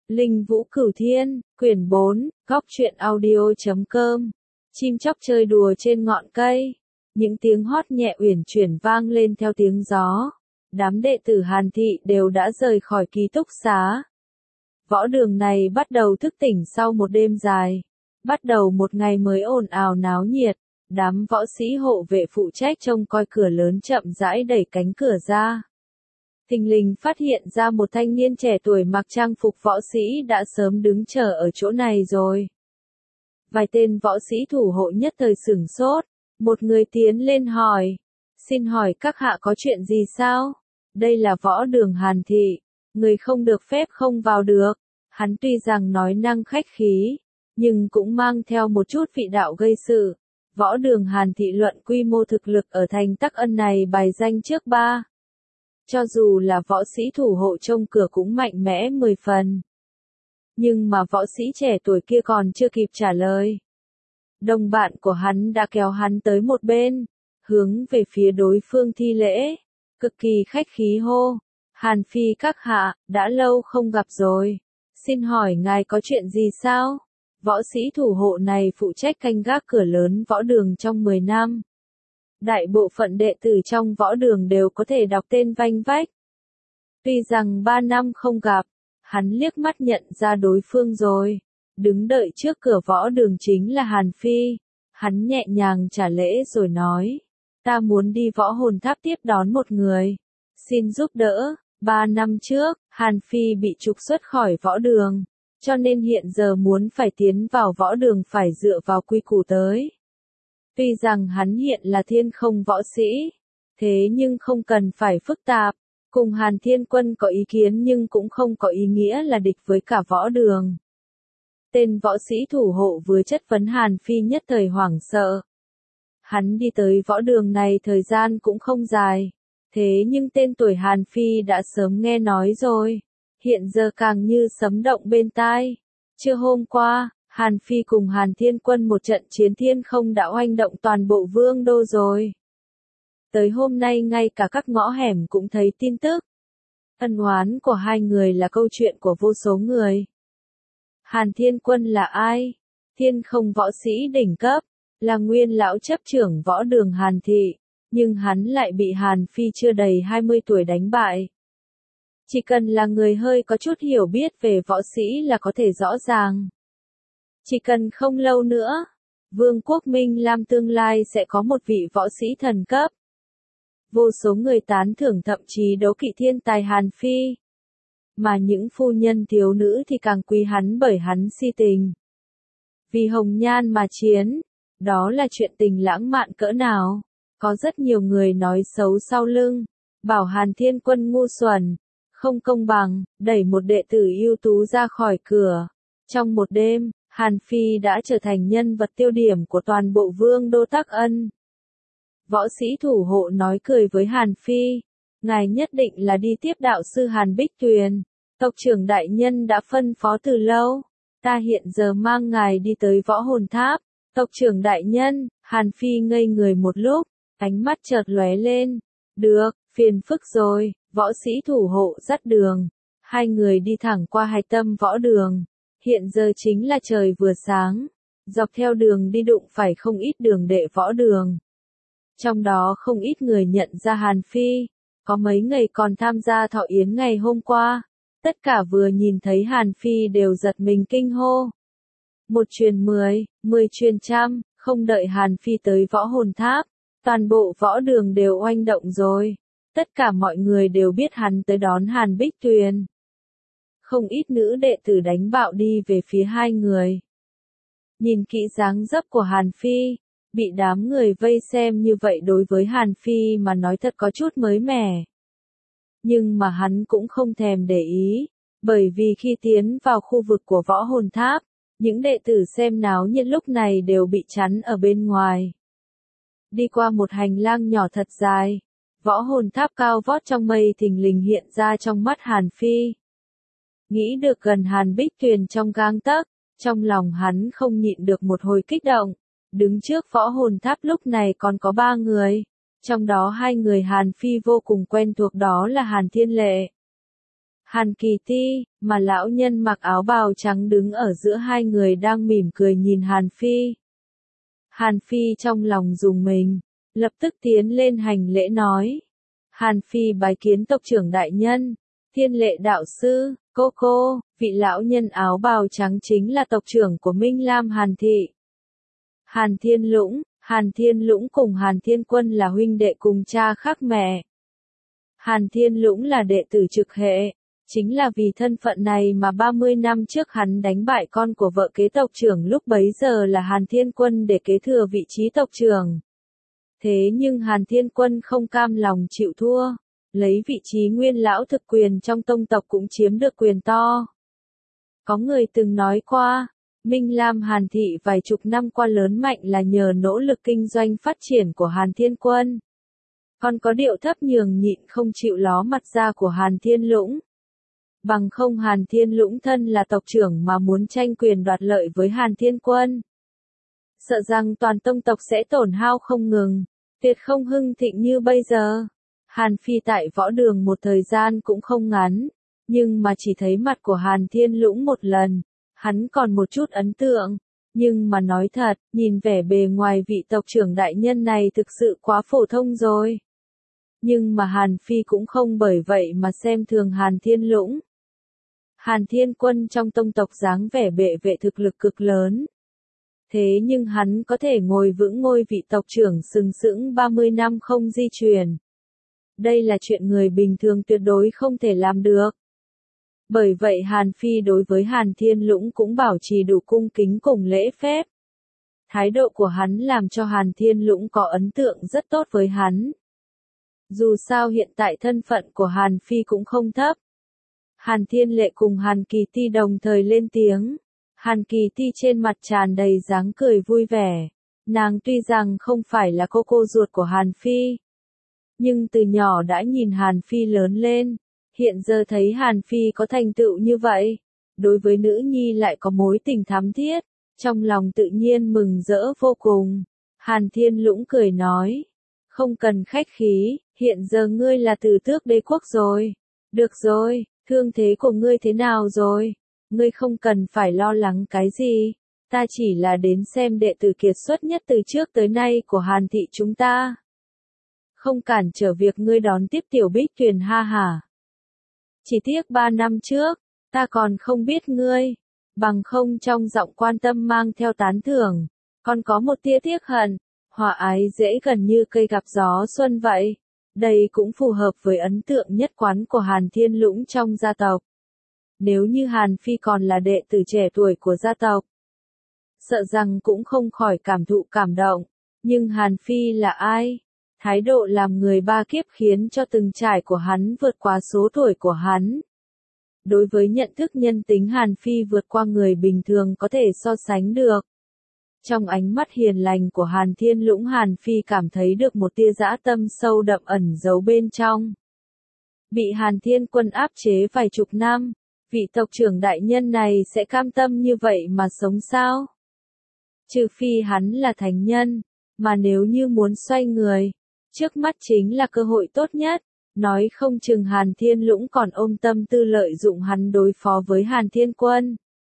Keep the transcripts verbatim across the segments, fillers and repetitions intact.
Linh Vũ Cửu Thiên, quyển bốn, góc truyện audio chấm com. Chim chóc chơi đùa trên ngọn cây. Những tiếng hót nhẹ uyển chuyển vang lên theo tiếng gió. Đám đệ tử Hàn Thị đều đã rời khỏi ký túc xá. Võ đường này bắt đầu thức tỉnh sau một đêm dài. Bắt đầu một ngày mới ồn ào náo nhiệt. Đám võ sĩ hộ vệ phụ trách trông coi cửa lớn chậm rãi đẩy cánh cửa ra. Thình lình phát hiện ra một thanh niên trẻ tuổi mặc trang phục võ sĩ đã sớm đứng chờ ở chỗ này rồi. Vài tên võ sĩ thủ hộ nhất thời sửng sốt, một người tiến lên hỏi, xin hỏi các hạ có chuyện gì sao? Đây là võ đường Hàn Thị, người không được phép không vào được. Hắn tuy rằng nói năng khách khí, nhưng cũng mang theo một chút vị đạo gây sự. Võ đường Hàn Thị luận quy mô thực lực ở thành Tắc Ân này bài danh trước ba. Cho dù là võ sĩ thủ hộ trông cửa cũng mạnh mẽ mười phần. Nhưng mà võ sĩ trẻ tuổi kia còn chưa kịp trả lời. Đồng bạn của hắn đã kéo hắn tới một bên, hướng về phía đối phương thi lễ, cực kỳ khách khí hô. Hàn Phi các hạ, đã lâu không gặp rồi. Xin hỏi ngài có chuyện gì sao? Võ sĩ thủ hộ này phụ trách canh gác cửa lớn võ đường trong mười năm. Đại bộ phận đệ tử trong võ đường đều có thể đọc tên vanh vách. Tuy rằng ba năm không gặp, hắn liếc mắt nhận ra đối phương rồi. Đứng đợi trước cửa võ đường chính là Hàn Phi. Hắn nhẹ nhàng trả lễ rồi nói. Ta muốn đi võ hồn tháp tiếp đón một người. Xin giúp đỡ. Ba năm trước, Hàn Phi bị trục xuất khỏi võ đường. Cho nên hiện giờ muốn phải tiến vào võ đường phải dựa vào quy củ tới. Tuy rằng hắn hiện là thiên không võ sĩ, thế nhưng không cần phải phức tạp, cùng Hàn Thiên Quân có ý kiến nhưng cũng không có ý nghĩa là địch với cả võ đường. Tên võ sĩ thủ hộ vừa chất vấn Hàn Phi nhất thời hoảng sợ. Hắn đi tới võ đường này thời gian cũng không dài, thế nhưng tên tuổi Hàn Phi đã sớm nghe nói rồi, hiện giờ càng như sấm động bên tai. Trưa hôm qua, Hàn Phi cùng Hàn Thiên Quân một trận chiến thiên không đã oanh động toàn bộ vương đô rồi. Tới hôm nay ngay cả các ngõ hẻm cũng thấy tin tức. Ân oán của hai người là câu chuyện của vô số người. Hàn Thiên Quân là ai? Thiên không võ sĩ đỉnh cấp, là nguyên lão chấp trưởng võ đường Hàn Thị, nhưng hắn lại bị Hàn Phi chưa đầy hai mươi tuổi đánh bại. Chỉ cần là người hơi có chút hiểu biết về võ sĩ là có thể rõ ràng. Chỉ cần không lâu nữa, Vương quốc Minh Lam tương lai sẽ có một vị võ sĩ thần cấp. Vô số người tán thưởng thậm chí đấu kỵ thiên tài Hàn Phi. Mà những phu nhân thiếu nữ thì càng quý hắn bởi hắn si tình. Vì hồng nhan mà chiến, đó là chuyện tình lãng mạn cỡ nào. Có rất nhiều người nói xấu sau lưng, bảo Hàn Thiên Quân ngu xuẩn, không công bằng, đẩy một đệ tử ưu tú ra khỏi cửa. Trong một đêm, Hàn Phi đã trở thành nhân vật tiêu điểm của toàn bộ vương đô Tắc Ân. Võ sĩ thủ hộ nói cười với Hàn Phi, ngài nhất định là đi tiếp đạo sư Hàn Bích Tuyền. Tộc trưởng đại nhân đã phân phó từ lâu, ta hiện giờ mang ngài đi tới võ hồn tháp. Tộc trưởng đại nhân, Hàn Phi ngây người một lúc, ánh mắt chợt lóe lên. Được, phiền phức rồi, võ sĩ thủ hộ dắt đường. Hai người đi thẳng qua hạch tâm võ đường. Hiện giờ chính là trời vừa sáng. Dọc theo đường đi đụng phải không ít đường đệ võ đường. Trong đó không ít người nhận ra Hàn Phi. Có mấy người còn tham gia thọ yến ngày hôm qua. Tất cả vừa nhìn thấy Hàn Phi đều giật mình kinh hô. Một truyền mười, mười truyền trăm, không đợi Hàn Phi tới võ hồn tháp. Toàn bộ võ đường đều oanh động rồi. Tất cả mọi người đều biết hắn tới đón Hàn Bích Tuyền. Không ít nữ đệ tử đánh bạo đi về phía hai người. Nhìn kỹ dáng dấp của Hàn Phi, bị đám người vây xem như vậy đối với Hàn Phi mà nói thật có chút mới mẻ. Nhưng mà hắn cũng không thèm để ý, bởi vì khi tiến vào khu vực của võ hồn tháp, những đệ tử xem náo nhiệt lúc này đều bị chắn ở bên ngoài. Đi qua một hành lang nhỏ thật dài, võ hồn tháp cao vót trong mây thình lình hiện ra trong mắt Hàn Phi. Nghĩ được gần Hàn Bích Tuyền trong gang tấc, trong lòng hắn không nhịn được một hồi kích động. Đứng trước võ hồn tháp lúc này còn có ba người, trong đó hai người Hàn Phi vô cùng quen thuộc đó là Hàn Thiên Lệ. Hàn Kỳ Ti, mà lão nhân mặc áo bào trắng đứng ở giữa hai người đang mỉm cười nhìn Hàn Phi. Hàn Phi trong lòng rùng mình, lập tức tiến lên hành lễ nói. Hàn Phi bái kiến tộc trưởng đại nhân, Thiên Lệ đạo sư, cô cô, vị lão nhân áo bào trắng chính là tộc trưởng của Minh Lam Hàn Thị. Hàn Thiên Lũng, Hàn Thiên Lũng cùng Hàn Thiên Quân là huynh đệ cùng cha khác mẹ. Hàn Thiên Lũng là đệ tử trực hệ, chính là vì thân phận này mà ba mươi năm trước hắn đánh bại con của vợ kế tộc trưởng lúc bấy giờ là Hàn Thiên Quân để kế thừa vị trí tộc trưởng. Thế nhưng Hàn Thiên Quân không cam lòng chịu thua, lấy vị trí nguyên lão thực quyền trong tông tộc cũng chiếm được quyền to. Có người từng nói qua, Minh Lam Hàn Thị vài chục năm qua lớn mạnh là nhờ nỗ lực kinh doanh phát triển của Hàn Thiên Quân. Còn có điệu thấp nhường nhịn không chịu ló mặt ra của Hàn Thiên Lũng. Bằng không Hàn Thiên Lũng thân là tộc trưởng mà muốn tranh quyền đoạt lợi với Hàn Thiên Quân. Sợ rằng toàn tông tộc sẽ tổn hao không ngừng, tuyệt không hưng thịnh như bây giờ. Hàn Phi tại võ đường một thời gian cũng không ngắn, nhưng mà chỉ thấy mặt của Hàn Thiên Lũng một lần, hắn còn một chút ấn tượng. Nhưng mà nói thật, nhìn vẻ bề ngoài vị tộc trưởng đại nhân này thực sự quá phổ thông rồi. Nhưng mà Hàn Phi cũng không bởi vậy mà xem thường Hàn Thiên Lũng. Hàn Thiên Quân trong tông tộc dáng vẻ bệ vệ thực lực cực lớn. Thế nhưng hắn có thể ngồi vững ngôi vị tộc trưởng sừng sững ba mươi năm không di chuyển. Đây là chuyện người bình thường tuyệt đối không thể làm được. Bởi vậy Hàn Phi đối với Hàn Thiên Lũng cũng bảo trì đủ cung kính cùng lễ phép. Thái độ của hắn làm cho Hàn Thiên Lũng có ấn tượng rất tốt với hắn. Dù sao hiện tại thân phận của Hàn Phi cũng không thấp. Hàn Thiên Lệ cùng Hàn Kỳ Ti đồng thời lên tiếng. Hàn Kỳ Ti trên mặt tràn đầy dáng cười vui vẻ. Nàng tuy rằng không phải là cô cô ruột của Hàn Phi, nhưng từ nhỏ đã nhìn Hàn Phi lớn lên. Hiện giờ thấy Hàn Phi có thành tựu như vậy, đối với nữ nhi lại có mối tình thắm thiết, trong lòng tự nhiên mừng rỡ vô cùng. Hàn Thiên Lũng cười nói, không cần khách khí, hiện giờ ngươi là tử tước đế quốc rồi. Được rồi, thương thế của ngươi thế nào rồi? Ngươi không cần phải lo lắng cái gì, ta chỉ là đến xem đệ tử kiệt xuất nhất từ trước tới nay của Hàn Thị chúng ta. Không cản trở việc ngươi đón tiếp Tiểu Bích Tuyền ha hả. Chỉ tiếc ba năm trước, ta còn không biết ngươi, bằng không trong giọng quan tâm mang theo tán thưởng, còn có một tia tiếc hận, hòa ái dễ gần như cây gặp gió xuân vậy. Đây cũng phù hợp với ấn tượng nhất quán của Hàn Thiên Lũng trong gia tộc. Nếu như Hàn Phi còn là đệ tử trẻ tuổi của gia tộc, sợ rằng cũng không khỏi cảm thụ cảm động. Nhưng Hàn Phi là ai? Thái độ làm người ba kiếp khiến cho từng trải của hắn vượt qua số tuổi của hắn. Đối với nhận thức nhân tính Hàn Phi vượt qua người bình thường có thể so sánh được. Trong ánh mắt hiền lành của Hàn Thiên Lũng, Hàn Phi cảm thấy được một tia dã tâm sâu đậm ẩn giấu bên trong. Bị Hàn Thiên Quân áp chế vài chục năm, vị tộc trưởng đại nhân này sẽ cam tâm như vậy mà sống sao? Trừ phi hắn là thánh nhân, mà nếu như muốn xoay người, trước mắt chính là cơ hội tốt nhất. Nói không chừng Hàn Thiên Lũng còn ôm tâm tư lợi dụng hắn đối phó với Hàn Thiên Quân.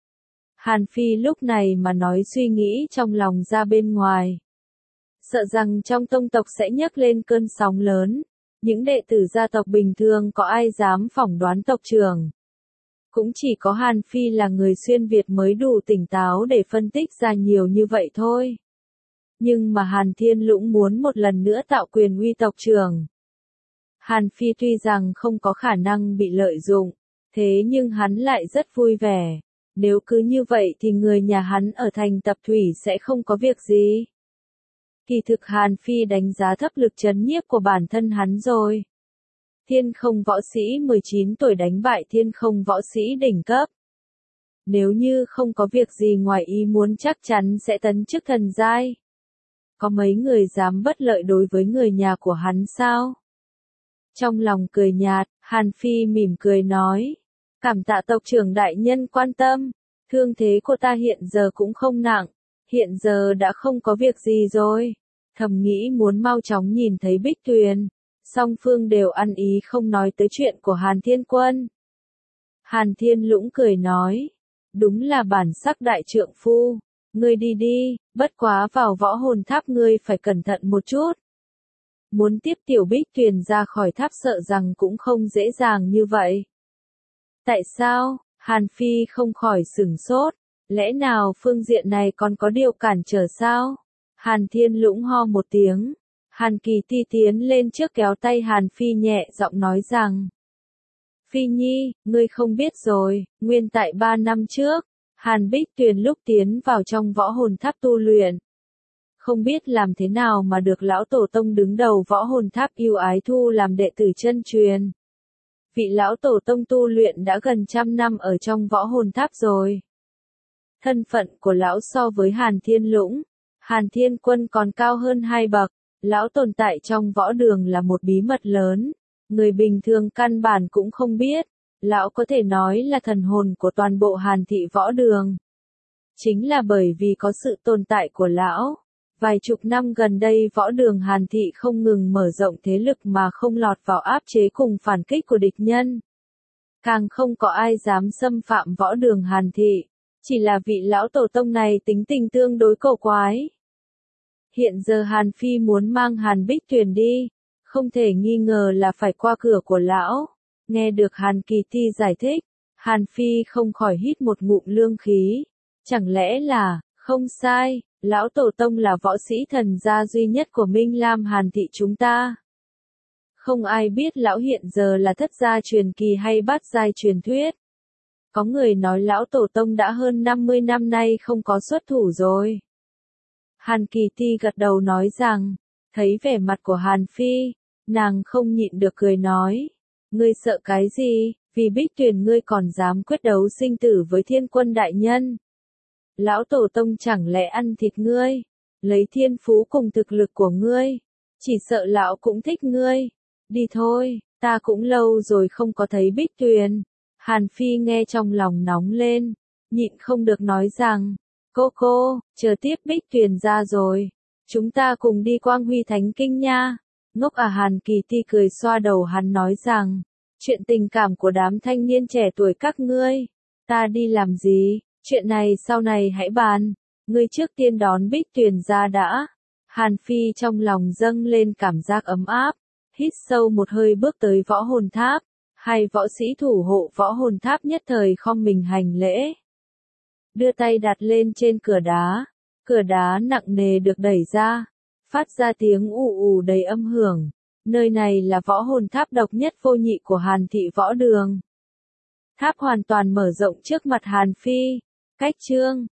Hàn Phi lúc này mà nói suy nghĩ trong lòng ra bên ngoài. Sợ rằng trong tông tộc sẽ nhấc lên cơn sóng lớn. Những đệ tử gia tộc bình thường có ai dám phỏng đoán tộc trưởng. Cũng chỉ có Hàn Phi là người xuyên Việt mới đủ tỉnh táo để phân tích ra nhiều như vậy thôi. Nhưng mà Hàn Thiên Lũng muốn một lần nữa tạo quyền uy tộc trưởng. Hàn Phi tuy rằng không có khả năng bị lợi dụng, thế nhưng hắn lại rất vui vẻ. Nếu cứ như vậy thì người nhà hắn ở thành Tập Thủy sẽ không có việc gì. Kỳ thực Hàn Phi đánh giá thấp lực trấn nhiếp của bản thân hắn rồi. Thiên không võ sĩ mười chín tuổi đánh bại thiên không võ sĩ đỉnh cấp. Nếu như không có việc gì ngoài ý muốn chắc chắn sẽ tấn chức thần giai. Có mấy người dám bất lợi đối với người nhà của hắn sao? Trong lòng cười nhạt, Hàn Phi mỉm cười nói. Cảm tạ tộc trưởng đại nhân quan tâm, thương thế của ta hiện giờ cũng không nặng, hiện giờ đã không có việc gì rồi. Thầm nghĩ muốn mau chóng nhìn thấy Bích Tuyền, song phương đều ăn ý không nói tới chuyện của Hàn Thiên Quân. Hàn Thiên Lũng cười nói, đúng là bản sắc đại trượng phu, ngươi đi đi, bất quá vào võ hồn tháp ngươi phải cẩn thận một chút. Muốn tiếp Tiểu Bích Tuyền ra khỏi tháp sợ rằng cũng không dễ dàng như vậy. Tại sao? Hàn Phi không khỏi sửng sốt, lẽ nào phương diện này còn có điều cản trở sao? Hàn Thiên Lũng ho một tiếng, Hàn Kỳ Ti tiến lên trước kéo tay Hàn Phi nhẹ giọng nói rằng, Phi Nhi, ngươi không biết rồi, nguyên tại ba năm trước, Hàn Bích Tuyền lúc tiến vào trong võ hồn tháp tu luyện. Không biết làm thế nào mà được lão tổ tông đứng đầu võ hồn tháp yêu ái thu làm đệ tử chân truyền. Vị lão tổ tông tu luyện đã gần trăm năm ở trong võ hồn tháp rồi. Thân phận của lão so với Hàn Thiên Lũng, Hàn Thiên Quân còn cao hơn hai bậc, lão tồn tại trong võ đường là một bí mật lớn, người bình thường căn bản cũng không biết, lão có thể nói là thần hồn của toàn bộ Hàn thị võ đường. Chính là bởi vì có sự tồn tại của lão, vài chục năm gần đây võ đường Hàn thị không ngừng mở rộng thế lực mà không lọt vào áp chế cùng phản kích của địch nhân. Càng không có ai dám xâm phạm võ đường Hàn thị, chỉ là vị lão tổ tông này tính tình tương đối cổ quái. Hiện giờ Hàn Phi muốn mang Hàn Bích Tuyền đi, không thể nghi ngờ là phải qua cửa của lão. Nghe được Hàn Kỳ Ti giải thích, Hàn Phi không khỏi hít một ngụm lương khí. Chẳng lẽ là, không sai, lão tổ tông là võ sĩ thần gia duy nhất của Minh Lam Hàn thị chúng ta. Không ai biết lão hiện giờ là thất gia truyền kỳ hay bát giai truyền thuyết. Có người nói lão tổ tông đã hơn năm mươi năm nay không có xuất thủ rồi. Hàn Kỳ Ti gật đầu nói rằng, thấy vẻ mặt của Hàn Phi, nàng không nhịn được cười nói, ngươi sợ cái gì, vì Bích Tuyền ngươi còn dám quyết đấu sinh tử với Thiên Quân đại nhân. Lão tổ tông chẳng lẽ ăn thịt ngươi, lấy thiên phú cùng thực lực của ngươi, chỉ sợ lão cũng thích ngươi. Đi thôi, ta cũng lâu rồi không có thấy Bích Tuyền. Hàn Phi nghe trong lòng nóng lên, nhịn không được nói rằng, cô cô, chờ tiếp Bích Tuyền ra rồi, chúng ta cùng đi Quang Huy Thánh Kinh nha. Ngốc à. Hàn Kỳ Ti cười xoa đầu hắn nói rằng, chuyện tình cảm của đám thanh niên trẻ tuổi các ngươi, ta đi làm gì, chuyện này sau này hãy bàn, ngươi trước tiên đón Bích Tuyền ra đã. Hàn Phi trong lòng dâng lên cảm giác ấm áp, hít sâu một hơi bước tới võ hồn tháp, hai võ sĩ thủ hộ võ hồn tháp nhất thời khom mình hành lễ. Đưa tay đặt lên trên cửa đá, cửa đá nặng nề được đẩy ra, phát ra tiếng ù ù đầy âm hưởng. Nơi này là võ hồn tháp độc nhất vô nhị của Hàn thị võ đường. Tháp hoàn toàn mở rộng trước mặt Hàn Phi. Cách chương